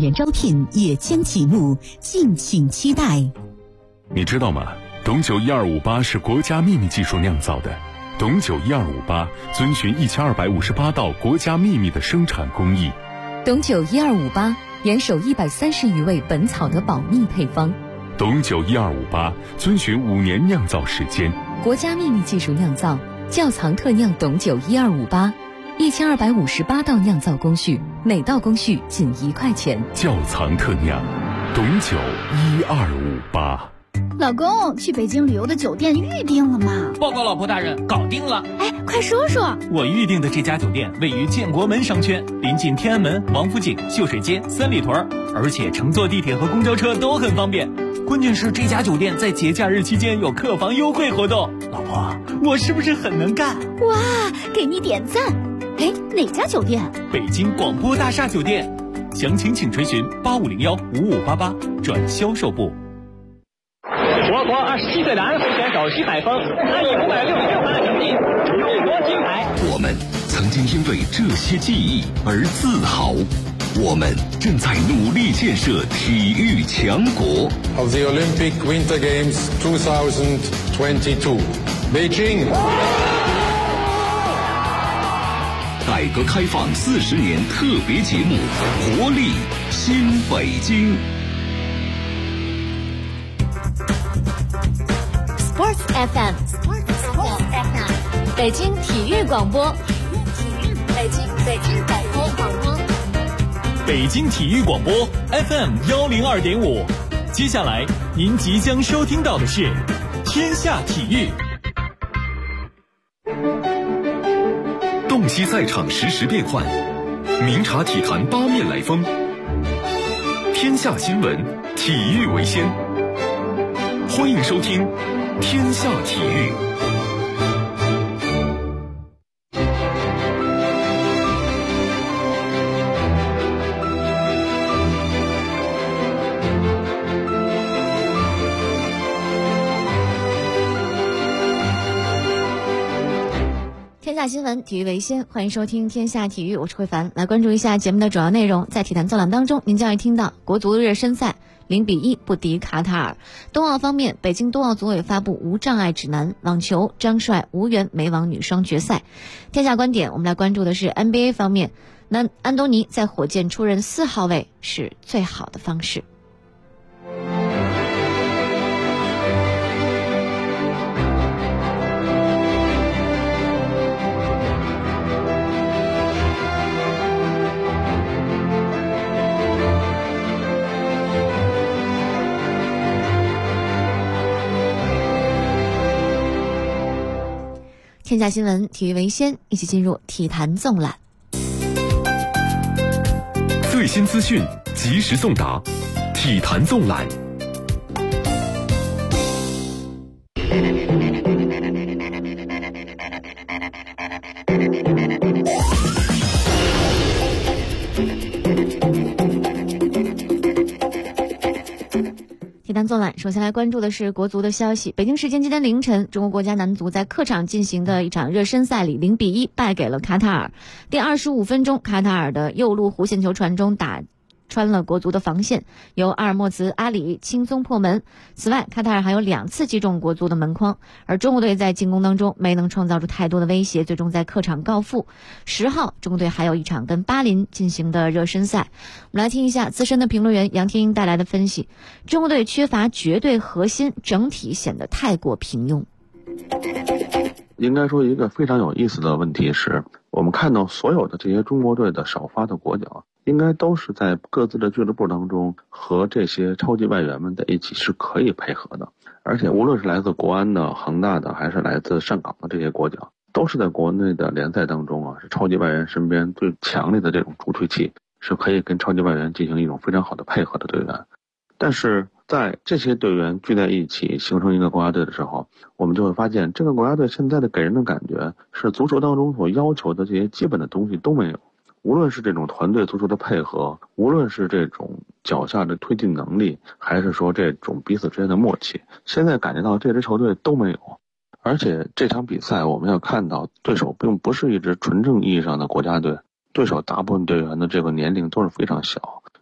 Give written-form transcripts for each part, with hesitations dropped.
员招聘也将启幕，敬请期待。 你知道吗？董酒1258是国家秘密技术酿造的。董酒1258遵循1258道国家秘密的生产工艺。 董酒1258严守130余味本草的保密配方。 董酒1258遵循5年酿造时间， 国家秘密技术酿造，窖藏特酿董酒1258，1258道酿造工序，每道工序仅1块钱。 窖藏特酿，董酒1258。 老公，去北京旅游的酒店预定了吗？ 报告老婆大人，搞定了。 哎，快说说。 我预定的这家酒店位于建国门商圈，临近天安门、王府井、秀水街、三里屯，而且乘坐地铁和公交车都很方便。关键是这家酒店在节假日期间有客房优惠活动。老婆，我是不是很能干？ 哇，给你点赞。哎，哪家酒店？ 北京广播大厦酒店。详情请垂询8501-5588转销售部。 我国27岁的安徽选手徐海峰，他以566分的成绩勇夺金牌。 我们曾经因为这些记忆而自豪，我们正在努力建设体育强国。 Of the Olympic Winter Games 2022, Beijing。 改革开放40年特别节目，活力新北京。 Sports FM， 北京体育广播，北京广播， 北京体育广播 FM102.5。接下来您即将收听到的是天下体育。 洞悉赛场实时变幻，明察体坛八面来风。天下新闻，体育为先。欢迎收听天下体育。 天下新闻，体育为先，欢迎收听天下体育，我是慧凡。来关注一下节目的主要内容。在体坛纵览当中，您将会听到国足热身赛0-1不敌卡塔尔。冬奥方面，北京冬奥组委发布无障碍指南，网球张帅无缘美网女双决赛。天下观点，我们来关注的是 NBA 方面，那安东尼在火箭出任4号位是最好的方式。天下新闻，体育为先，一起进入体坛纵览。 最新资讯，及时送达，体坛纵览。 体坛纵览，首先来关注的是国足的消息。北京时间今天凌晨，中国国家男足在客场进行的一场热身赛里0-1败给了卡塔尔。第25分钟，卡塔尔的右路弧线球传中打穿了国足的防线，由阿尔莫兹阿里轻松破门。此外，卡塔尔还有2次击中国足的门框，而中国队在进攻当中没能创造出太多的威胁，最终在客场告负。10号，中国队还有一场跟巴林进行的热身赛。我们来听一下资深的评论员杨天英带来的分析。中国队缺乏绝对核心，整体显得太过平庸。 应该说一个非常有意思的问题是，我们看到所有的这些中国队的首发的国脚应该都是在各自的俱乐部当中和这些超级外援们在一起是可以配合的，而且无论是来自国安的、恒大的还是来自上港的这些国脚，都是在国内的联赛当中是超级外援身边最强烈的这种助推器，是可以跟超级外援进行一种非常好的配合的队员。但是在这些队员聚在一起形成一个国家队的时候，我们就会发现这个国家队现在的给人的感觉是足球当中所要求的这些基本的东西都没有，无论是这种团队足球的配合，无论是这种脚下的推进能力，还是说这种彼此之间的默契，现在感觉到这支球队都没有。而且这场比赛我们要看到对手并不是一支纯正意义上的国家队，对手大部分队员的这个年龄都是非常小，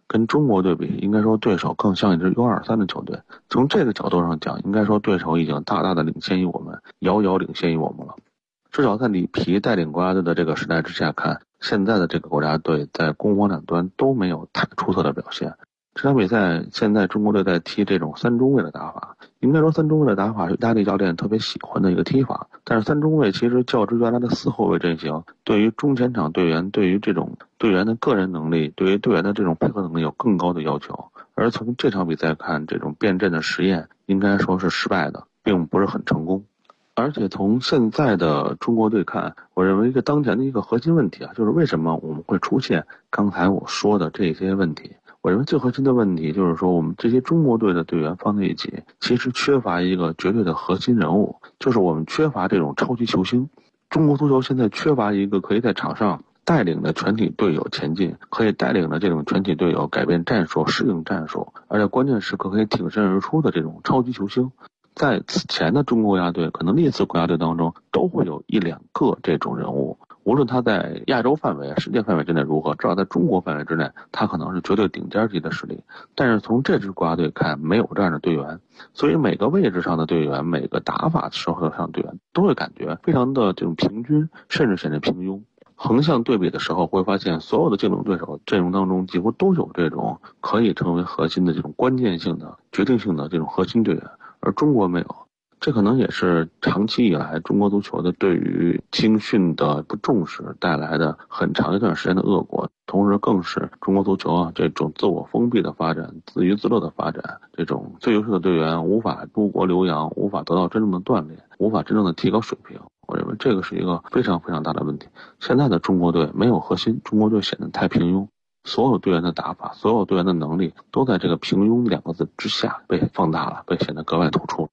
跟中国对比，应该说对手更像一支 U23 的球队。从这个角度上讲，应该说对手已经大大的领先于我们，遥遥领先于我们了。至少在里皮带领国家队的这个时代之下看，现在的这个国家队在攻防两端都没有太出色的表现。这场比赛现在中国队在踢这种三中卫的打法，应该说三中卫的打法是意大利教练特别喜欢的一个踢法，但是三中卫其实较之原来的四后卫阵型，对于中前场队员，对于这种队员的个人能力，对于队员的这种配合能力有更高的要求。而从这场比赛看，这种变阵的实验应该说是失败的，并不是很成功。而且从现在的中国队看，我认为一个当前的一个核心问题就是为什么我们会出现刚才我说的这些问题。我认为最核心的问题就是说，我们这些中国队的队员放在一起，其实缺乏一个绝对的核心人物，就是我们缺乏这种超级球星。中国足球现在缺乏一个可以在场上带领的全体队友前进，可以带领的这种全体队友改变战术、适应战术，而且关键时刻可以挺身而出的这种超级球星。在此前的中国国家队，可能历次国家队当中都会有一两个这种人物，无论他在亚洲范围、世界范围之内如何，至少在中国范围之内，他可能是绝对顶尖级的实力。但是从这支国家队看，没有这样的队员，所以每个位置上的队员，每个打法时候上的队员，都会感觉非常的这种平均，甚至平庸。横向对比的时候，会发现所有的竞争对手阵容当中，几乎都有这种可以成为核心的这种关键性的、决定性的这种核心队员。而中国没有，这可能也是长期以来中国足球的对于青训的不重视带来的很长一段时间的恶果，同时更是中国足球这种自我封闭的发展、自娱自乐的发展，这种最优秀的队员无法出国留洋，无法得到真正的锻炼，无法真正的提高水平。我认为这个是一个非常非常大的问题。现在的中国队没有核心，中国队显得太平庸。所有队员的打法，所有队员的能力都在这个平庸两个字之下被放大了，被显得格外突出。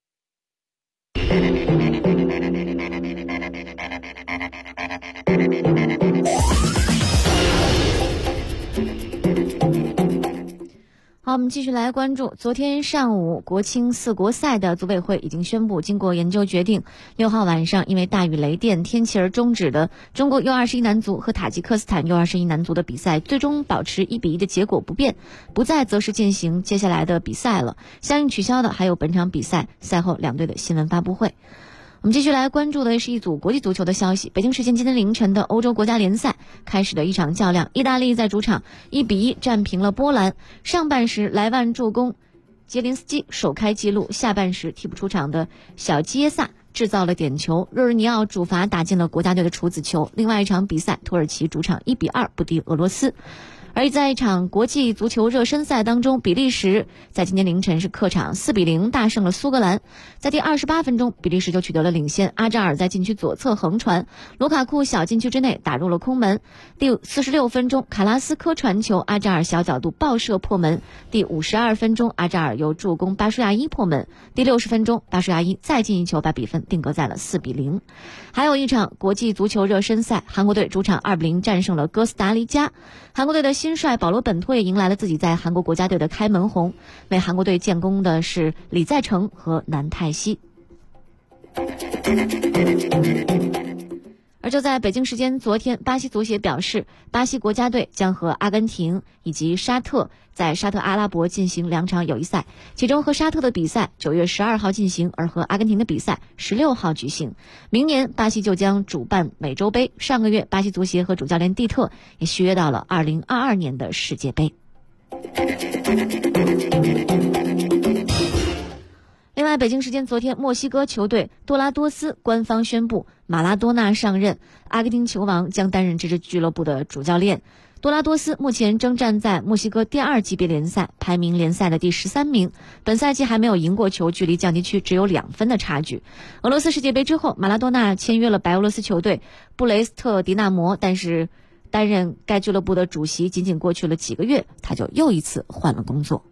好，我们继续来关注。昨天上午，国青4国赛的组委会已经宣布，经过研究决定，6号晚上因为大雨雷电天气而终止的中国 U21 男足和塔吉克斯坦 U21 男足的比赛，最终保持1-1的结果不变，不再择时进行接下来的比赛了。相应取消的还有本场比赛赛后两队的新闻发布会。我们继续来关注的是一组国际足球的消息。北京时间今天凌晨的欧洲国家联赛开始的一场较量，意大利在主场1-1战平了波兰。上半时莱万助攻，杰林斯基首开纪录，下半时替补出场的小基耶萨制造了点球，若日尼奥主罚打进了国家队的处子球。另外一场比赛，土耳其主场1-2不敌俄罗斯。而在一场国际足球热身赛当中，比利时在今天凌晨是客场4-0大胜了苏格兰。在第28分钟，比利时就取得了领先，阿扎尔在禁区左侧横传，卢卡库小禁区之内打入了空门。第46分钟，卡拉斯科传球，阿扎尔小角度爆射破门。第52分钟，阿扎尔又助攻巴舒亚伊破门。第60分钟，巴舒亚伊再进一球，把比分定格在了4-0。还有一场国际足球热身赛，韩国队主场2-0战胜了哥斯达黎加。韩国队的新帅保罗本退迎来了自己在韩国国家队的开门红，为韩国队建功的是李在成和南泰熙。而就在北京时间昨天，巴西足协表示，巴西国家队将和阿根廷以及沙特在沙特阿拉伯进行2场友谊赛，其中和沙特的比赛9月12号进行，而和阿根廷的比赛16号举行。明年巴西就将主办美洲杯。上个月，巴西足协和主教练蒂特也续约到了2022年的世界杯。另外，北京时间昨天，墨西哥球队多拉多斯官方宣布马拉多纳上任，阿根廷球王将担任这支俱乐部的主教练。多拉多斯目前征战在墨西哥第2级别联赛，排名联赛的第13名，本赛季还没有赢过球，距离降级区只有2分的差距。俄罗斯世界杯之后，马拉多纳签约了白俄罗斯球队布雷斯特迪纳摩，但是担任该俱乐部的主席仅仅过去了几个月，他就又一次换了工作。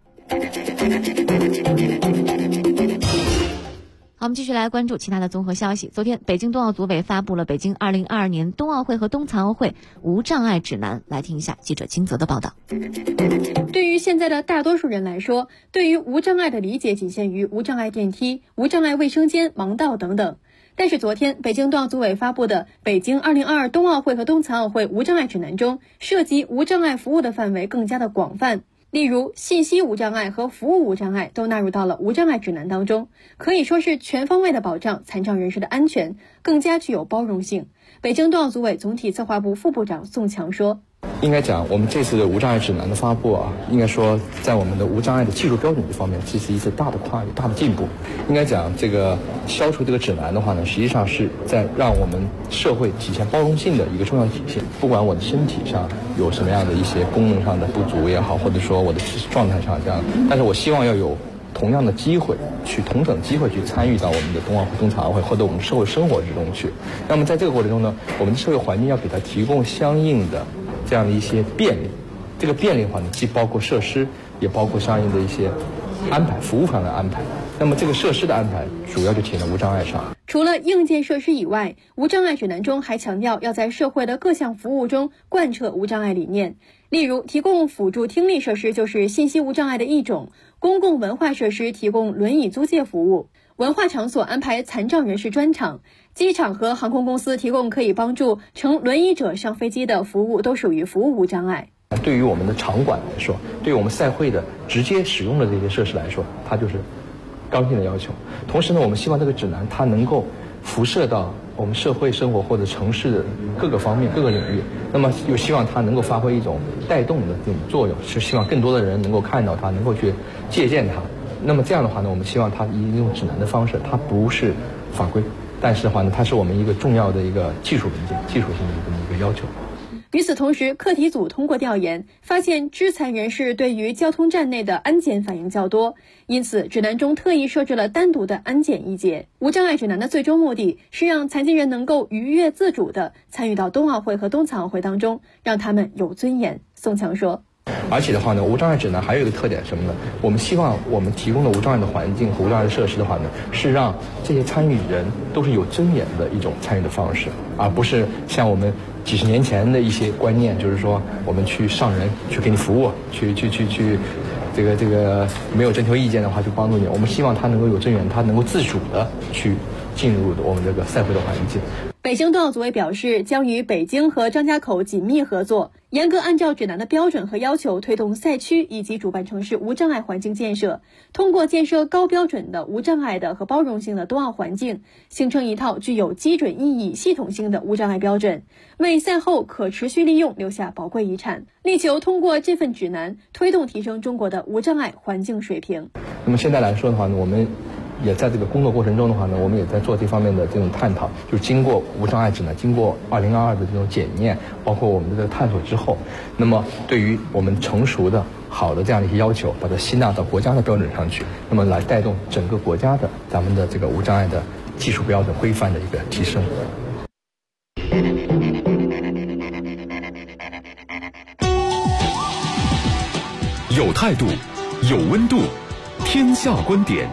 好，我们继续来关注其他的综合消息。昨天，北京冬奥组委发布了北京2022年冬奥会和冬残奥会无障碍指南。来听一下记者金泽的报道。 对于现在的大多数人来说，对于无障碍的理解仅限于无障碍电梯、无障碍卫生间、盲道等等。 但是昨天北京冬奥组委发布的《北京2022冬奥会和冬残奥会无障碍指南》中，涉及无障碍服务的范围更加的广泛，例如信息无障碍和服务无障碍都纳入到了无障碍指南当中，可以说是全方位的保障残障人士的安全，更加具有包容性。北京冬奥组委总体策划部副部长宋强说， 应该讲我们这次的无障碍指南的发布应该说在我们的无障碍的技术标准这方面这是一次大的跨越，大的进步。应该讲这个消除这个指南的话呢，实际上是在让我们社会体现包容性的一个重要体现。不管我的身体上有什么样的一些功能上的不足也好，或者说我的状态上这样，但是我希望要有同样的机会去同等机会去参与到我们的冬奥会、冬残奥会或者我们社会生活之中去。那么在这个过程中呢，我们的社会环境要给它提供相应的这样的一些便利。这个便利的话呢，既包括设施，也包括相应的一些安排，服务上的安排。那么这个设施的安排主要就体现在无障碍上。 除了硬件设施以外，无障碍指南中还强调要在社会的各项服务中贯彻无障碍理念。例如，提供辅助听力设施就是信息无障碍的一种，公共文化设施提供轮椅租借服务，文化场所安排残障人士专场，机场和航空公司提供可以帮助乘轮椅者上飞机的服务，都属于服务无障碍。 对于我们的场馆来说，对于我们赛会的直接使用的这些设施来说，它就是刚性的要求。同时呢，我们希望这个指南它能够辐射到我们社会生活或者城市的各个方面、各个领域，那么又希望它能够发挥一种带动的这种作用，是希望更多的人能够看到它，能够去借鉴它。那么这样的话呢，我们希望它以用指南的方式，它不是法规，但是的话呢，它是我们一个重要的一个技术文件、技术性的这么一个要求。 与此同时，课题组通过调研发现，肢残人士对于交通站内的安检反应较多，因此指南中特意设置了单独的安检一节。无障碍指南的最终目的是让残疾人能够愉悦自主地参与到冬奥会和冬残奥会当中，让他们有尊严。宋强说， 而且的话呢，无障碍指南还有一个特点什么呢？我们希望我们提供的无障碍的环境和无障碍的设施的话呢，是让这些参与人都是有尊严的一种参与的方式，而不是像我们几十年前的一些观念，就是说我们去上人去给你服务，去这个没有征求意见的话就帮助你。我们希望他能够有尊严，他能够自主的去进入我们这个赛会的环境。 北京冬奥组委表示，将与北京和张家口紧密合作，严格按照指南的标准和要求，推动赛区以及主办城市无障碍环境建设，通过建设高标准的无障碍的和包容性的冬奥环境，形成一套具有基准意义、系统性的无障碍标准，为赛后可持续利用留下宝贵遗产，力求通过这份指南推动提升中国的无障碍环境水平。 那么现在来说的话呢，我们也在这个工作过程中的话呢，我们也在做这方面的这种探讨，就是经过无障碍指南，经过2022的这种检验，包括我们的这个探索之后，那么对于我们成熟的好的这样的一些要求，把它吸纳到国家的标准上去，那么来带动整个国家的咱们的这个无障碍的技术标准规范的一个提升。 有态度，有温度，天下观点。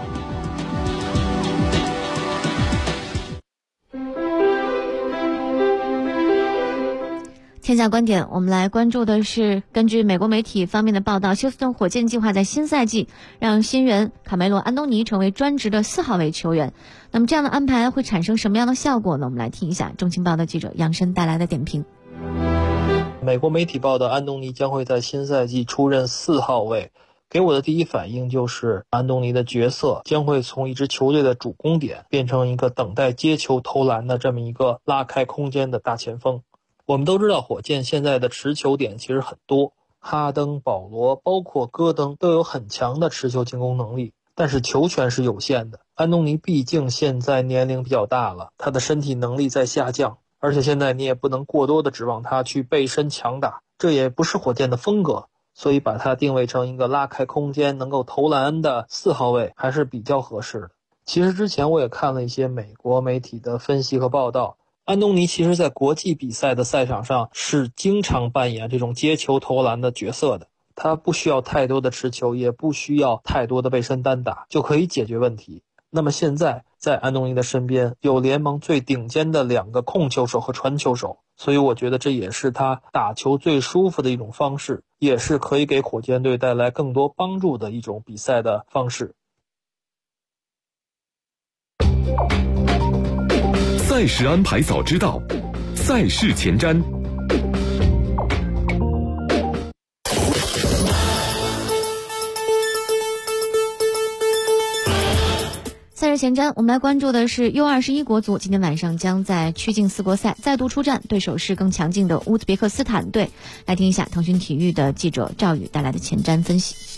天下观点，我们来关注的是，根据美国媒体方面的报道，休斯顿火箭计划在新赛季让新援卡梅罗·安东尼成为专职的4号位球员。那么这样的安排会产生什么样的效果呢？我们来听一下中青报的记者杨申带来的点评。 美国媒体报道，安东尼将会在新赛季出任4号位。给我的第一反应就是，安东尼的角色将会从一支球队的主攻点变成一个等待接球投篮的这么一个拉开空间的大前锋。我们都知道火箭现在的持球点其实很多，哈登、保罗包括戈登都有很强的持球进攻能力，但是球权是有限的。安东尼毕竟现在年龄比较大了，他的身体能力在下降，而且现在你也不能过多的指望他去背身强打，这也不是火箭的风格，所以把他定位成一个拉开空间能够投篮的4号位还是比较合适的。其实之前我也看了一些美国媒体的分析和报道，安东尼其实在国际比赛的赛场上是经常扮演这种接球投篮的角色的，他不需要太多的持球，也不需要太多的背身单打，就可以解决问题。那么现在在安东尼的身边有联盟最顶尖的2个控球手和传球手，所以我觉得这也是他打球最舒服的一种方式，也是可以给火箭队带来更多帮助的一种比赛的方式。 赛事安排早知道，赛事前瞻。 赛事前瞻，我们来关注的是 U21 国足今天晚上将在曲靖4国赛再度出战，对手是更强劲的乌兹别克斯坦队。来听一下腾讯体育的记者赵宇带来的前瞻分析。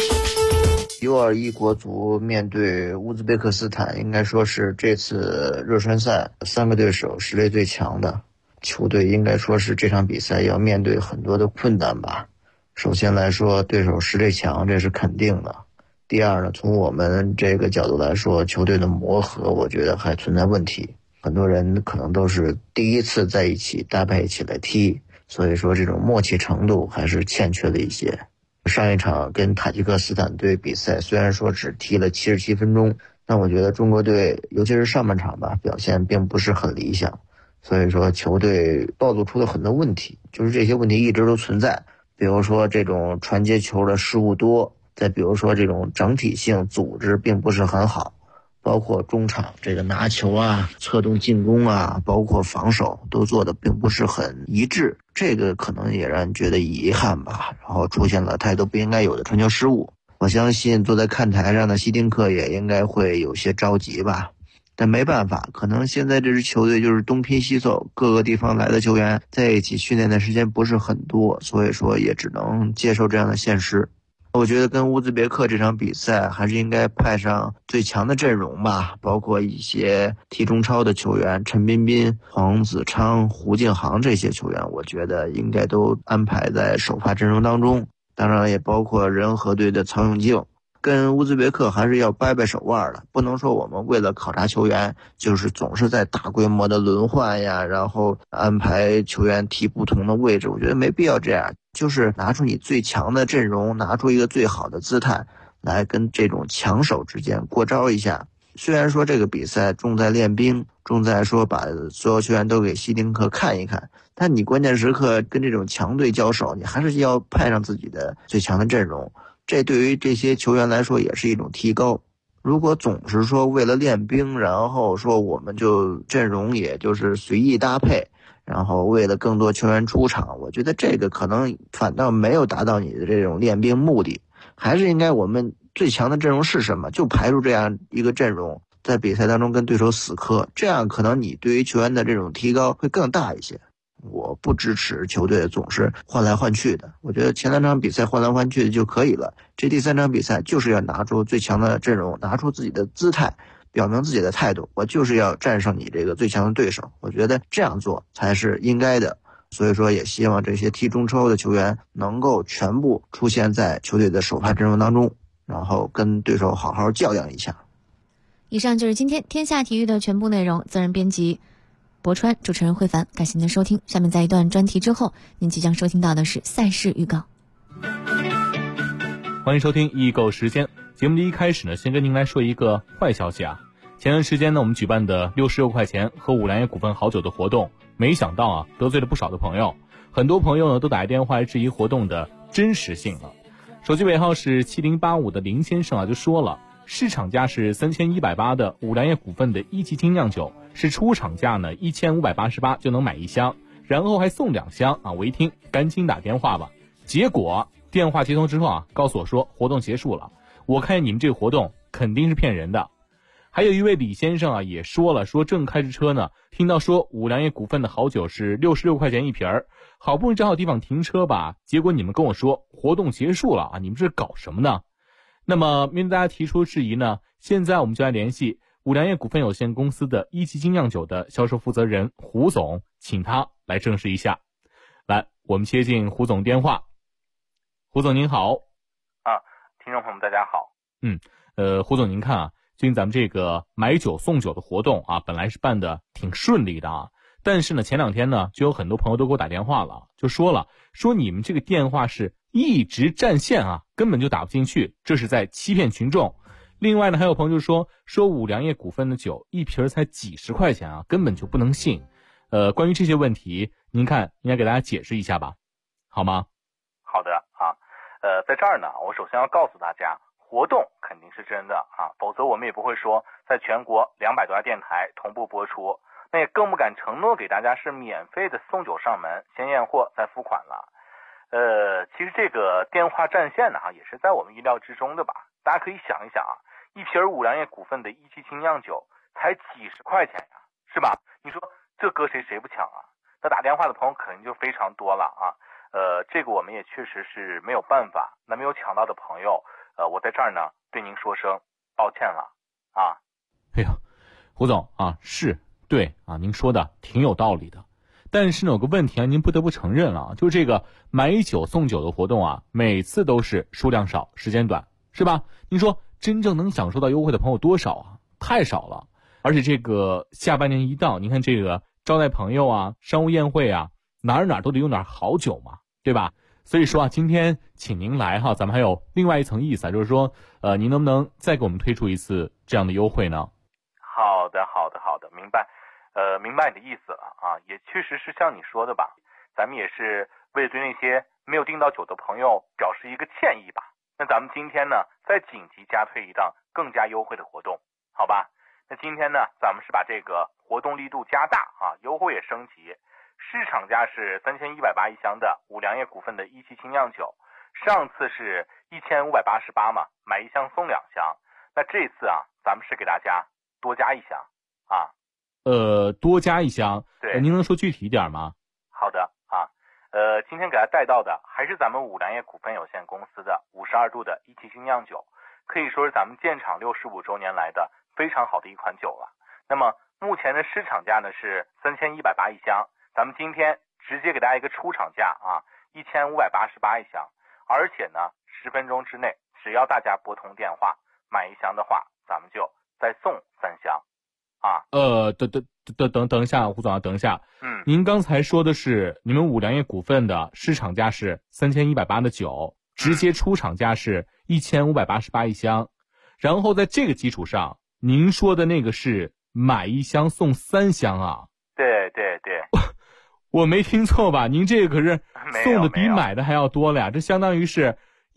U21 国足面对乌兹别克斯坦，应该说是这次热身赛3个对手实力最强的球队，应该说是这场比赛要面对很多的困难吧。首先来说，对手实力强，这是肯定的。第二呢，从我们这个角度来说，球队的磨合我觉得还存在问题，很多人可能都是第一次在一起搭配起来踢，所以说这种默契程度还是欠缺的一些。上一场跟塔吉克斯坦队比赛，虽然说只踢了77分钟，但我觉得中国队尤其是上半场吧，表现并不是很理想，所以说球队暴露出了很多问题，就是这些问题一直都存在，比如说这种传接球的失误多，再比如说这种整体性组织并不是很好，包括中场这个拿球啊、策动进攻啊，包括防守都做的并不是很一致，这个可能也让人觉得遗憾吧。然后出现了太多不应该有的传球失误，我相信坐在看台上的希丁克也应该会有些着急吧。但没办法，可能现在这支球队就是东拼西凑，各个地方来的球员在一起训练的时间不是很多，所以说也只能接受这样的现实。我觉得跟乌兹别克这场比赛还是应该派上最强的阵容吧，包括一些踢中超的球员，陈彬彬、黄子昌、胡敬航这些球员，我觉得应该都安排在首发阵容当中。当然也包括人和队的曹永静。跟乌兹别克还是要掰掰手腕的，不能说我们为了考察球员，就是总是在大规模的轮换呀，然后安排球员踢不同的位置，我觉得没必要这样，就是拿出你最强的阵容，拿出一个最好的姿态来跟这种强手之间过招一下。虽然说这个比赛重在练兵，重在说把所有球员都给希丁克看一看，但你关键时刻跟这种强队交手，你还是要派上自己的最强的阵容，这对于这些球员来说也是一种提高。如果总是说为了练兵，然后说我们就阵容也就是随意搭配，然后为了更多球员出场，我觉得这个可能反倒没有达到你的这种练兵目的。还是应该我们最强的阵容是什么，就排出这样一个阵容，在比赛当中跟对手死磕，这样可能你对于球员的这种提高会更大一些。我不支持球队总是换来换去的，我觉得前2场比赛换来换去的就可以了，这第3场比赛就是要拿出最强的阵容，拿出自己的姿态，表明自己的态度，我就是要战胜你这个最强的对手，我觉得这样做才是应该的。所以说也希望这些踢中超的球员能够全部出现在球队的首发阵容当中，然后跟对手好好较量一下。 以上就是今天天下体育的全部内容，责任编辑博川，主持人慧凡，感谢您的收听。下面在一段专题之后，您即将收听到的是赛事预告。 欢迎收听易购时间。节目的一开始呢，先跟您来说一个坏消息啊。前段时间呢，我们举办的66块钱喝五粮液股份好酒的活动，没想到啊，得罪了不少的朋友。很多朋友呢，都打电话质疑活动的真实性了。手机尾号是7085的林先生啊，就说了，市场价是3180的五粮液股份的1级精酿酒，是出厂价呢1588就能买1箱，然后还送2箱啊！我一听，赶紧打电话吧。结果电话接通之后啊，告诉我说活动结束了。我看见你们这个活动肯定是骗人的。还有一位李先生啊，也说了，说正开着车呢，听到说五粮液股份的好酒是66块钱一瓶儿，好不容易找好地方停车吧，结果你们跟我说活动结束了啊！你们这搞什么呢？那么面对大家提出质疑呢，现在我们就来联系五粮液股份有限公司的1级精酿酒的销售负责人胡总，请他来证实一下。来，我们接进胡总电话。胡总您好。 听众朋友们大家好。 胡总您看啊，最近咱们这个买酒送酒的活动啊，本来是办的挺顺利的啊，但是呢前2天呢，就有很多朋友都给我打电话了，就说你们这个电话是一直占线啊，根本就打不进去，这是在欺骗群众。另外呢，还有朋友就说五粮液股份的酒一瓶才几十块钱啊，根本就不能信。关于这些问题，您看应该给大家解释一下吧，好吗？ 好的啊，在这儿呢，我首先要告诉大家，活动肯定是真的啊，否则我们也不会说在全国200多家电台同步播出。 那也更不敢承诺给大家是免费的送酒上门，先验货再付款了。其实这个电话占线呢，也是在我们意料之中的吧。大家可以想一想啊，一瓶五粮液股份的一期精酿酒才几十块钱呀，是吧？你说这搁谁不抢啊？那打电话的朋友肯定就非常多了啊。这个我们也确实是没有办法。那没有抢到的朋友，我在这儿呢对您说声抱歉了啊。 哎呀，胡总啊，是对啊，您说的挺有道理的。但是呢，有个问题啊，您不得不承认了，就是这个买酒送酒的活动啊，每次都是数量少，时间短，是吧？您说真正能享受到优惠的朋友多少啊？太少了。而且这个下半年一到，您看这个招待朋友啊，商务宴会啊，哪儿都得用点好酒嘛，对吧？所以说啊，今天请您来哈，咱们还有另外一层意思啊，就是说，您能不能再给我们推出一次这样的优惠呢？ 好的，明白。明白你的意思了啊，也确实是像你说的吧，咱们也是为了对那些没有订到酒的朋友表示一个歉意吧。那咱们今天呢，再紧急加推一档更加优惠的活动，好吧？那今天呢，咱们是把这个活动力度加大啊，优惠也升级。市场价是3180一箱的五粮液股份的一期精酿酒，上次是1588嘛，买一箱送2箱。那这次啊，咱们是给大家多加一箱啊。 多加一箱， 对， 您能说具体一点吗？ 好的啊，今天给大家带到的还是咱们五粮液股份有限公司的52度的一期精酿酒，可以说是咱们建厂65周年来的非常好的一款酒了。那么目前的市场价呢是3180一箱，咱们今天直接给大家一个出厂价啊，1588一箱，而且呢10分钟之内，只要大家拨通电话买一箱的话，咱们就再送3箱。啊， 等一下，胡总啊，等一下。您刚才说的是你们五粮液股份的市场价是3180的酒，直接出厂价是1588一箱，然后在这个基础上，您说的那个是买一箱送3箱啊？ 对， 我没听错吧？您这个可是送的比买的还要多了呀，这相当于是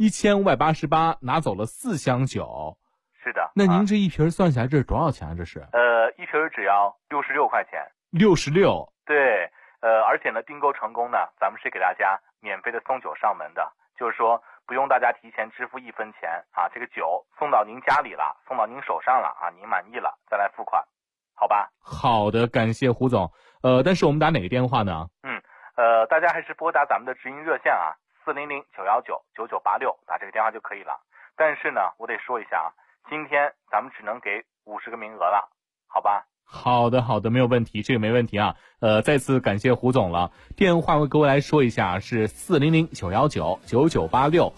1588拿走了4箱酒。 是的。 那您这一瓶算下来这是多少钱啊？这是？ 一瓶只要66块钱。 66。 对，而且呢，订购成功呢，咱们是给大家免费的送酒上门的，就是说不用大家提前支付1分钱啊，这个酒送到您家里了，送到您手上了啊，您满意了再来付款，好吧？ 好的，感谢胡总。但是我们打哪个电话呢？ 大家还是拨打咱们的直营热线啊，400-919-9986，打这个电话就可以了。但是呢，我得说一下啊，今天咱们只能给50个名额了，好吧？ 好的，没有问题，这个没问题啊。再次感谢胡总了。电话我各位来说一下，是400-919-9986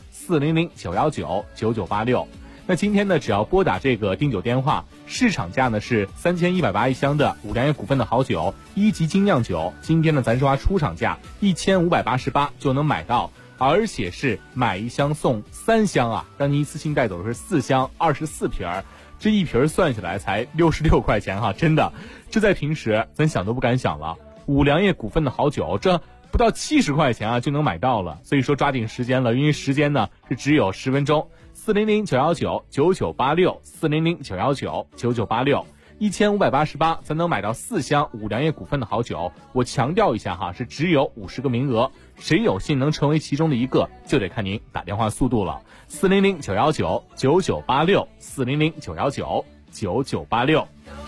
400-919-9986。那今天呢，只要拨打这个订酒电话，市场价呢是3180一箱的五粮液股份的好酒1级精酿酒，今天呢咱说出厂价1588就能买到，而且是买一箱送3箱啊，让您一次性带走的是4箱24瓶，这一瓶算下来才66块钱哈，真的，这在平时咱想都不敢想了。五粮液股份的好酒，这不到70块钱啊就能买到了，所以说抓紧时间了，因为时间呢是只有10分钟。400-919-9986 400-919-9986 1588才能买到4箱五粮液股份的好酒。我强调一下哈，是只有50个名额，谁有幸能成为其中的一个，就得看您打电话速度了。400-919-9986 400-919-9986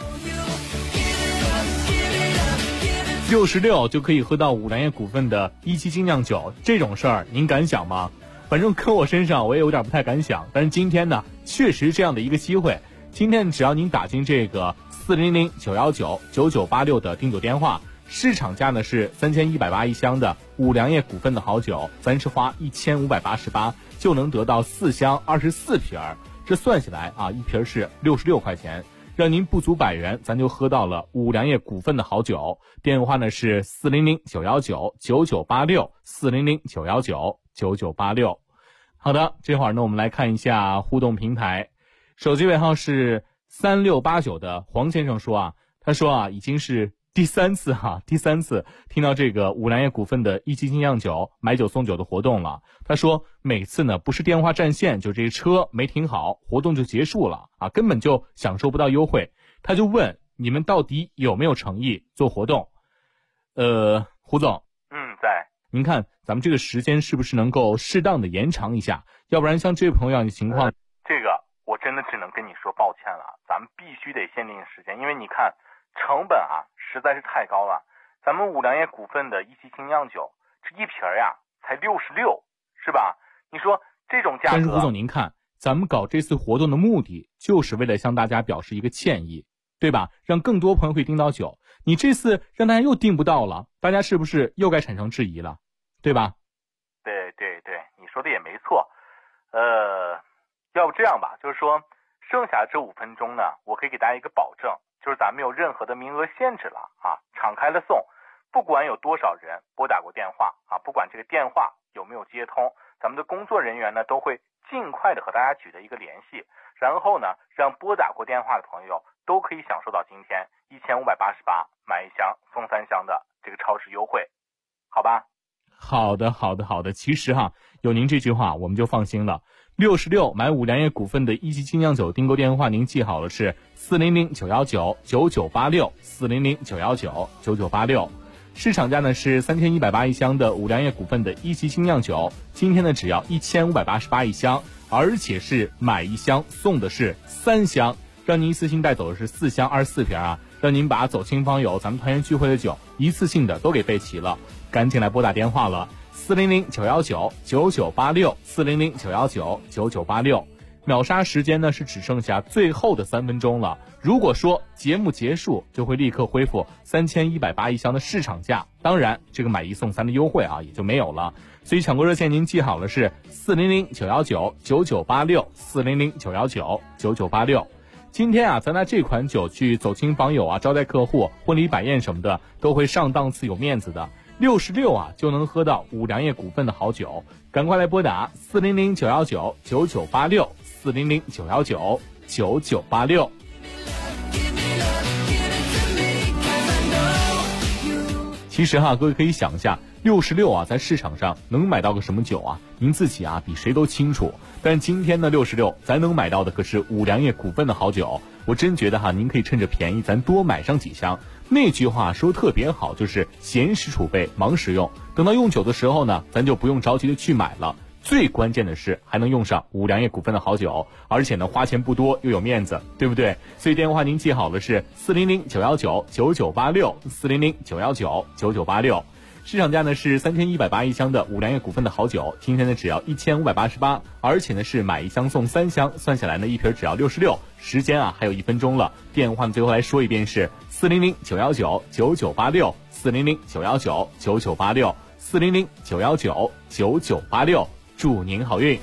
66就可以喝到五粮液股份的1期精酿酒，这种事儿您敢想吗？反正搁我身上我也有点不太敢想，但是今天呢确实这样的一个机会，今天只要您打进这个400-919-9986的订酒电话，市场价呢是3180一箱的五粮液股份的好酒，咱是花1588就能得到4箱24瓶，这算下来啊，一瓶是66块钱，让您不足100元咱就喝到了五粮液股份的好酒。电话呢是400-919-9986 400-919-9986。好的，这会儿呢我们来看一下互动平台，手机尾号是3689的黄先生说啊，他说啊，已经是第三次听到这个五粮液股份的1期精酿酒买酒送酒的活动了。他说每次呢不是电话占线，就这车没停好，活动就结束了啊，根本就享受不到优惠。他就问你们到底有没有诚意做活动？胡总， 在。 您看咱们这个时间是不是能够适当的延长一下？要不然像这位朋友的情况， 这个我真的只能跟你说抱歉了，咱们必须得限定时间，因为你看成本啊实在是太高了。咱们五粮液股份的一期精酿酒，这一瓶呀才66，是吧？你说这种价格。 但是胡总您看，咱们搞这次活动的目的就是为了向大家表示一个歉意，对吧？让更多朋友可以订到酒。你这次让大家又订不到了，大家是不是又该产生质疑了，对吧？ 对，你说的也没错。要不这样吧，就是说剩下这5分钟呢，我可以给大家一个保证，就是咱没有任何的名额限制了啊，敞开了送，不管有多少人拨打过电话啊，不管这个电话有没有接通，咱们的工作人员呢都会尽快的和大家取得一个联系，然后呢让拨打过电话的朋友都可以享受到今天1588买1箱送3箱的这个超值优惠，好吧？ 好的。其实有您这句话我们就放心了。66买五粮液股份的一期精酿酒订购电话您记好了，是400-919-9986 400-919-9986。市场价呢是3180一箱的五粮液股份的一期精酿酒，今天呢只要1588一箱，而且是买1箱送的是3箱，让您一次性带走的是4箱24瓶啊，让您把走亲访友咱们团圆聚会的酒一次性的都给备齐了。赶紧来拨打电话了，400-919-9986 400-919-9986。秒杀时间呢是只剩下最后的3分钟了，如果说节目结束就会立刻恢复3180一箱的市场价，当然这个买1送3的优惠也就没有了。所以抢购热线您记好了，是400-919-9986 400-919-9986。今天咱拿这款酒去走亲访友招待客户、婚礼摆宴什么的都会上档次有面子的，66就能喝到五粮液股份的好酒，赶快来拨打400-919-9986 400-919-9986。其实各位可以想一下，66在市场上能买到个什么酒您自己比谁都清楚。但今天的66咱能买到的可是五粮液股份的好酒，我真觉得您可以趁着便宜咱多买上几箱。那句话说特别好，就是闲时储备忙时用，等到用酒的时候呢，咱就不用着急的去买了。最关键的是还能用上五粮液股份的好酒，而且呢花钱不多又有面子，对不对？所以电话您记好了，是400-919-9986 400-919-9986。市场价呢是3180一箱的五粮液股份的好酒，今天呢只要1588，而且呢是买1箱送3箱，算下来呢一瓶只要66。时间还有1分钟了，电话最后来说一遍是400-919-9986 400-919-9986 400-919-9986。祝您好运。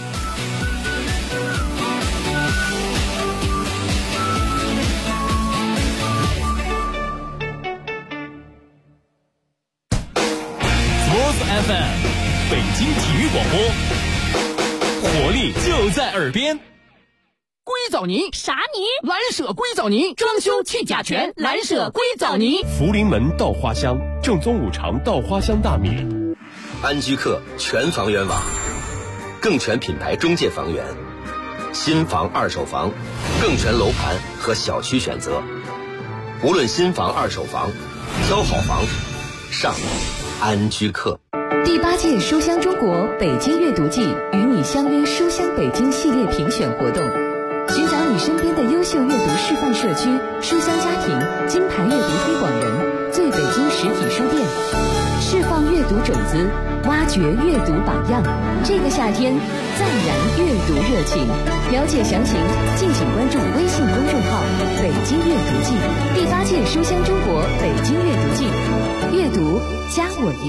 FM 北京体育广播，活力就在耳边。 硅藻泥啥泥？蓝舍硅藻泥，装修去甲醛，蓝舍硅藻泥。 福临门稻花香，正宗五常稻花香大米。 安居客全房源网，更全品牌中介房源，新房二手房，更全楼盘和小区选择。无论新房二手房，挑好房上安居客。 第8届书香中国北京阅读季与你相约书香北京系列评选活动，寻找你身边的优秀阅读示范社区、书香家庭、金牌阅读推广人、最北京实体书店，释放阅读种子，挖掘阅读榜样。这个夏天再燃阅读热情。了解详情，敬请关注微信公众号“北京阅读季”。第8届书香中国北京阅读季，阅读加我一